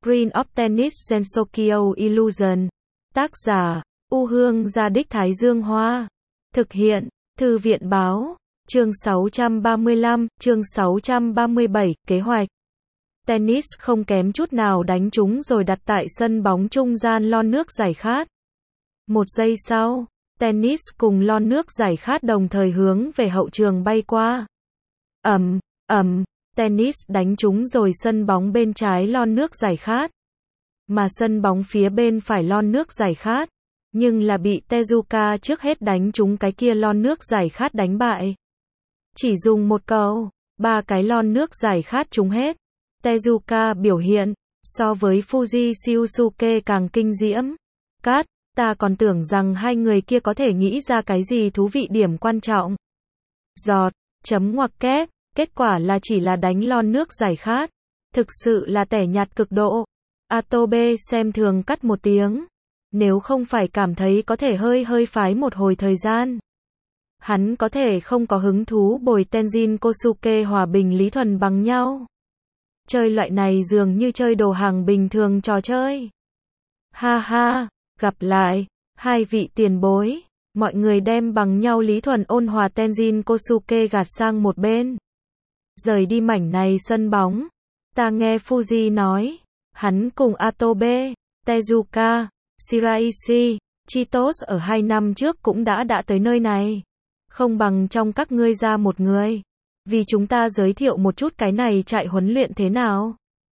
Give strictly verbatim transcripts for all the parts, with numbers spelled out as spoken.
Blueprint of Tennis Sensokyo Illusion. Tác giả, U Hương Gia Đích Thái Dương Hoa. Thực hiện, Thư viện Báo. Chương sáu trăm ba mươi lăm, chương sáu trăm ba mươi bảy, kế hoạch. Tennis không kém chút nào đánh trúng rồi đặt tại sân bóng trung gian lon nước giải khát. Một giây sau, tennis cùng lon nước giải khát đồng thời hướng về hậu trường bay qua. Ầm, ầm, tennis đánh trúng rồi sân bóng bên trái lon nước giải khát. Mà sân bóng phía bên phải lon nước giải khát, nhưng là bị Tezuka trước hết đánh trúng cái kia lon nước giải khát đánh bại. Chỉ dùng một cầu, ba cái lon nước giải khát trúng hết. Tezuka biểu hiện, so với Fuji Shiosuke càng kinh diễm. Cát, ta còn tưởng rằng hai người kia có thể nghĩ ra cái gì thú vị điểm quan trọng. Giọt, chấm ngoặc kép, kết quả là chỉ là đánh lon nước giải khát. Thực sự là tẻ nhạt cực độ. Atobe xem thường cắt một tiếng. Nếu không phải cảm thấy có thể hơi hơi phái một hồi thời gian, hắn có thể không có hứng thú bồi Tenjin Kosuke hòa bình lý thuần bằng nhau. Chơi loại này dường như chơi đồ hàng bình thường trò chơi. Ha ha, gặp lại, hai vị tiền bối. Mọi người đem bằng nhau lý thuần ôn hòa Tenjin Kosuke gạt sang một bên. Rời đi mảnh này sân bóng. Ta nghe Fuji nói, hắn cùng Atobe, Tezuka, Shiraishi, Chitos ở hai năm trước cũng đã đã tới nơi này. Không bằng trong các ngươi ra một người. Vì chúng ta giới thiệu một chút cái này trại huấn luyện thế nào.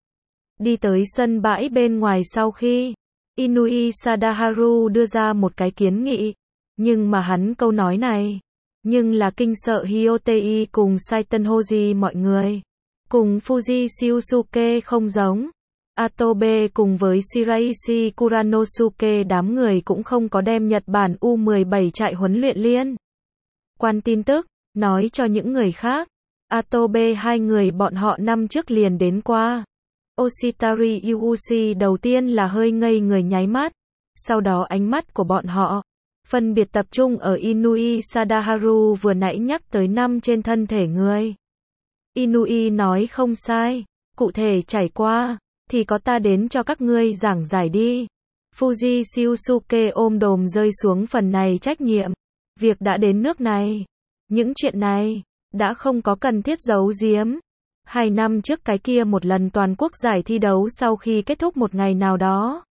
Đi tới sân bãi bên ngoài sau khi Inui Sadaharu đưa ra một cái kiến nghị. Nhưng mà hắn câu nói này, nhưng là kinh sợ Hyotei cùng Saitenhoji mọi người. Cùng Fuji Shiosuke không giống. Atobe cùng với Shiraishi Kuranosuke đám người cũng không có đem Nhật Bản U mười bảy trại huấn luyện liên quan tin tức, nói cho những người khác. Atobe hai người bọn họ năm trước liền đến qua. Oshitari Yuuchi đầu tiên là hơi ngây người nháy mắt. Sau đó ánh mắt của bọn họ phân biệt tập trung ở Inui Sadaharu vừa nãy nhắc tới năm trên thân thể người. Inui nói không sai, cụ thể trải qua thì có ta đến cho các ngươi giảng giải đi. Fuji Shiosuke ôm đồm rơi xuống phần này trách nhiệm. Việc đã đến nước này, những chuyện này đã không có cần thiết giấu giếm. Hai năm trước cái kia một lần toàn quốc giải thi đấu sau khi kết thúc một ngày nào đó.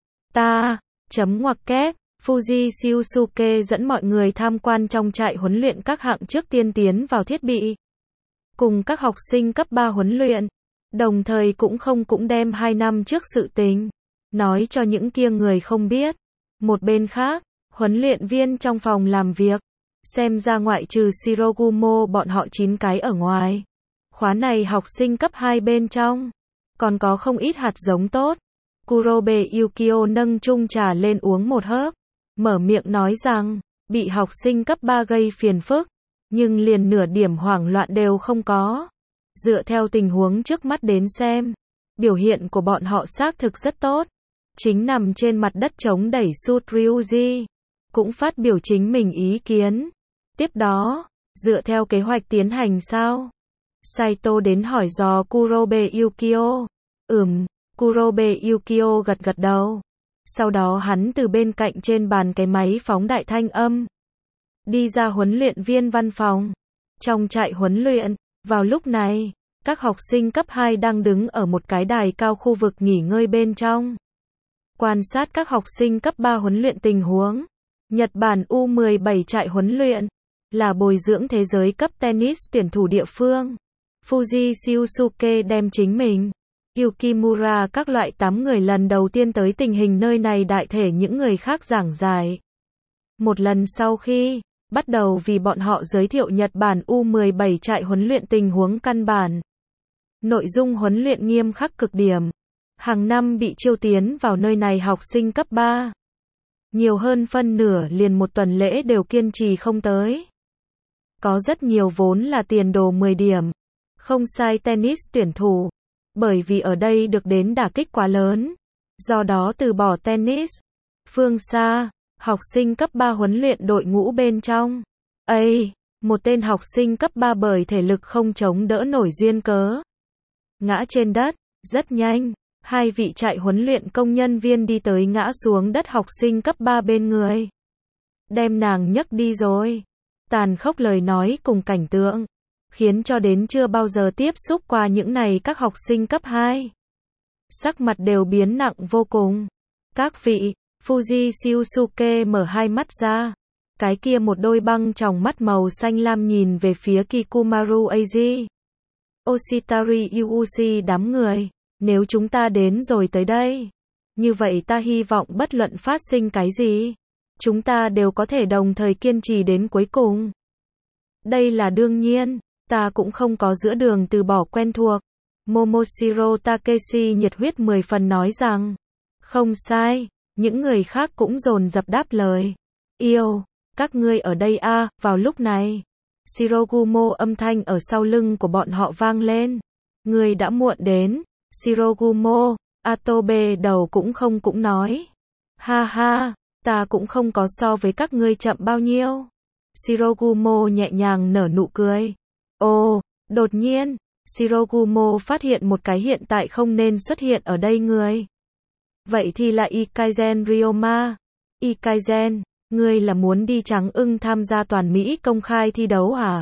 Ta, chấm ngoặc kép, Fuji Shiosuke dẫn mọi người tham quan trong trại huấn luyện các hạng trước tiên tiến vào thiết bị. Cùng các học sinh cấp ba huấn luyện. Đồng thời cũng không cũng đem hai năm trước sự tình nói cho những kia người không biết. Một bên khác, huấn luyện viên trong phòng làm việc, xem ra ngoại trừ Shirogumo bọn họ chín cái ở ngoài. Khóa này học sinh cấp hai bên trong, còn có không ít hạt giống tốt. Kurobe Yukio nâng chung trà lên uống một hớp, mở miệng nói rằng, bị học sinh cấp ba gây phiền phức, nhưng liền nửa điểm hoảng loạn đều không có. Dựa theo tình huống trước mắt đến xem, biểu hiện của bọn họ xác thực rất tốt. Chính nằm trên mặt đất chống đẩy Sut Ryuji cũng phát biểu chính mình ý kiến. Tiếp đó, dựa theo kế hoạch tiến hành sao? Saito đến hỏi dò Kurobe Yukio. Ừm, Kurobe Yukio gật gật đầu. Sau đó hắn từ bên cạnh trên bàn cái máy phóng đại thanh âm đi ra huấn luyện viên văn phòng. Trong trại huấn luyện, vào lúc này, các học sinh cấp hai đang đứng ở một cái đài cao khu vực nghỉ ngơi bên trong. Quan sát các học sinh cấp ba huấn luyện tình huống. Nhật Bản U mười bảy trại huấn luyện là bồi dưỡng thế giới cấp tennis tuyển thủ địa phương. Fuji Shiosuke đem chính mình, Yukimura các loại tám người lần đầu tiên tới tình hình nơi này đại thể những người khác giảng giải. Một lần sau khi bắt đầu vì bọn họ giới thiệu Nhật Bản U mười bảy trại huấn luyện tình huống căn bản. Nội dung huấn luyện nghiêm khắc cực điểm. Hàng năm bị chiêu tiến vào nơi này học sinh cấp ba. Nhiều hơn phân nửa liền một tuần lễ đều kiên trì không tới. Có rất nhiều vốn là tiền đồ mười điểm. Không sai tennis tuyển thủ. Bởi vì ở đây được đến đả kích quá lớn. Do đó từ bỏ tennis. Phương xa, học sinh cấp ba huấn luyện đội ngũ bên trong. Ây, một tên học sinh cấp ba bởi thể lực không chống đỡ nổi duyên cớ. Ngã trên đất, rất nhanh. Hai vị trại huấn luyện công nhân viên đi tới ngã xuống đất học sinh cấp ba bên người. Đem nàng nhấc đi rồi. Tàn khốc lời nói cùng cảnh tượng, khiến cho đến chưa bao giờ tiếp xúc qua những này các học sinh cấp hai. Sắc mặt đều biến nặng vô cùng. Các vị, Fuji Shiosuke mở hai mắt ra. Cái kia một đôi băng tròng mắt màu xanh lam nhìn về phía Kikumaru Eiji. Oshitari Yuuchi đám người. Nếu chúng ta đến rồi tới đây, như vậy ta hy vọng bất luận phát sinh cái gì, chúng ta đều có thể đồng thời kiên trì đến cuối cùng. Đây là đương nhiên, ta cũng không có giữa đường từ bỏ quen thuộc. Momoshiro Takeshi nhiệt huyết mười phần nói rằng, không sai, những người khác cũng dồn dập đáp lời. Yêu, các ngươi ở đây a à, vào lúc này. Shirogumo âm thanh ở sau lưng của bọn họ vang lên. Người đã muộn đến. Shirogumo, Atobe đầu cũng không cũng nói. Ha ha, ta cũng không có so với các ngươi chậm bao nhiêu. Shirogumo nhẹ nhàng nở nụ cười. Ồ, đột nhiên, Shirogumo phát hiện một cái hiện tại không nên xuất hiện ở đây người. Vậy thì là Ikaizen Ryoma. Ikaizen, ngươi là muốn đi trắng ưng tham gia toàn Mỹ công khai thi đấu à?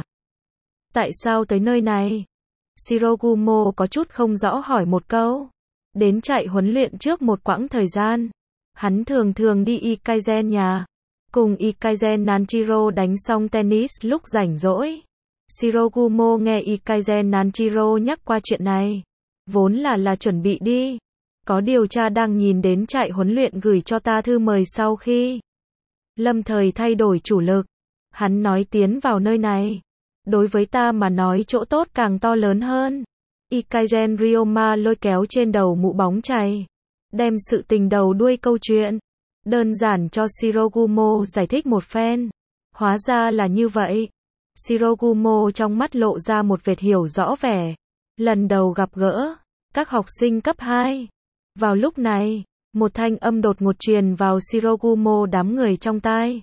Tại sao tới nơi này? Shirogumo có chút không rõ hỏi một câu. Đến trại huấn luyện trước một quãng thời gian, hắn thường thường đi Ikaizen nhà, cùng Ikaizen Nanjiro đánh xong tennis lúc rảnh rỗi. Shirogumo nghe Ikaizen Nanjiro nhắc qua chuyện này, vốn là là chuẩn bị đi. Có điều cha đang nhìn đến trại huấn luyện gửi cho ta thư mời sau khi lâm thời thay đổi chủ lực. Hắn nói tiến vào nơi này, đối với ta mà nói chỗ tốt càng to lớn hơn. Ikaizen Ryoma lôi kéo trên đầu mũ bóng chày, đem sự tình đầu đuôi câu chuyện đơn giản cho Shirogumo giải thích một phen. Hóa ra là như vậy. Shirogumo trong mắt lộ ra một vệt hiểu rõ vẻ. Lần đầu gặp gỡ các học sinh cấp hai. Vào lúc này, một thanh âm đột ngột truyền vào Shirogumo đám người trong tai.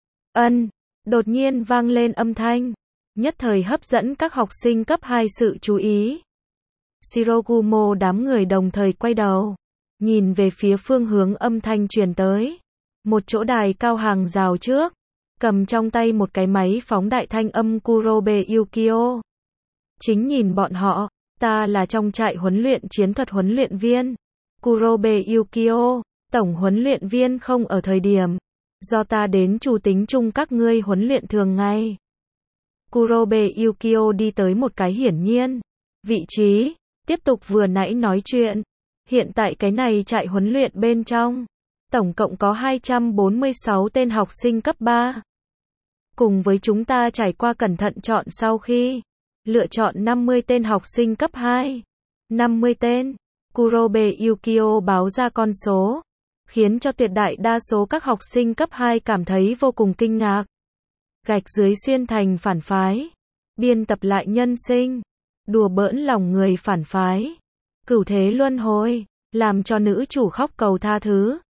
Ân, đột nhiên vang lên âm thanh, nhất thời hấp dẫn các học sinh cấp hai sự chú ý. Shirogumo đám người đồng thời quay đầu, nhìn về phía phương hướng âm thanh truyền tới. Một chỗ đài cao hàng rào trước, cầm trong tay một cái máy phóng đại thanh âm Kurobe Yukio. Chính nhìn bọn họ, ta là trong trại huấn luyện chiến thuật huấn luyện viên. Kurobe Yukio, tổng huấn luyện viên không ở thời điểm, do ta đến chủ tính chung các ngươi huấn luyện thường ngày. Kurobe Yukio đi tới một cái hiển nhiên vị trí, tiếp tục vừa nãy nói chuyện. Hiện tại cái này trại huấn luyện bên trong, tổng cộng có hai trăm bốn mươi sáu tên học sinh cấp ba. Cùng với chúng ta trải qua cẩn thận chọn sau khi lựa chọn năm mươi tên học sinh cấp hai. năm mươi tên. Kurobe Yukio báo ra con số, khiến cho tuyệt đại đa số các học sinh cấp hai cảm thấy vô cùng kinh ngạc. Gạch dưới xuyên thành phản phái, biên tập lại nhân sinh, đùa bỡn lòng người phản phái, cửu thế luân hồi, làm cho nữ chủ khóc cầu tha thứ.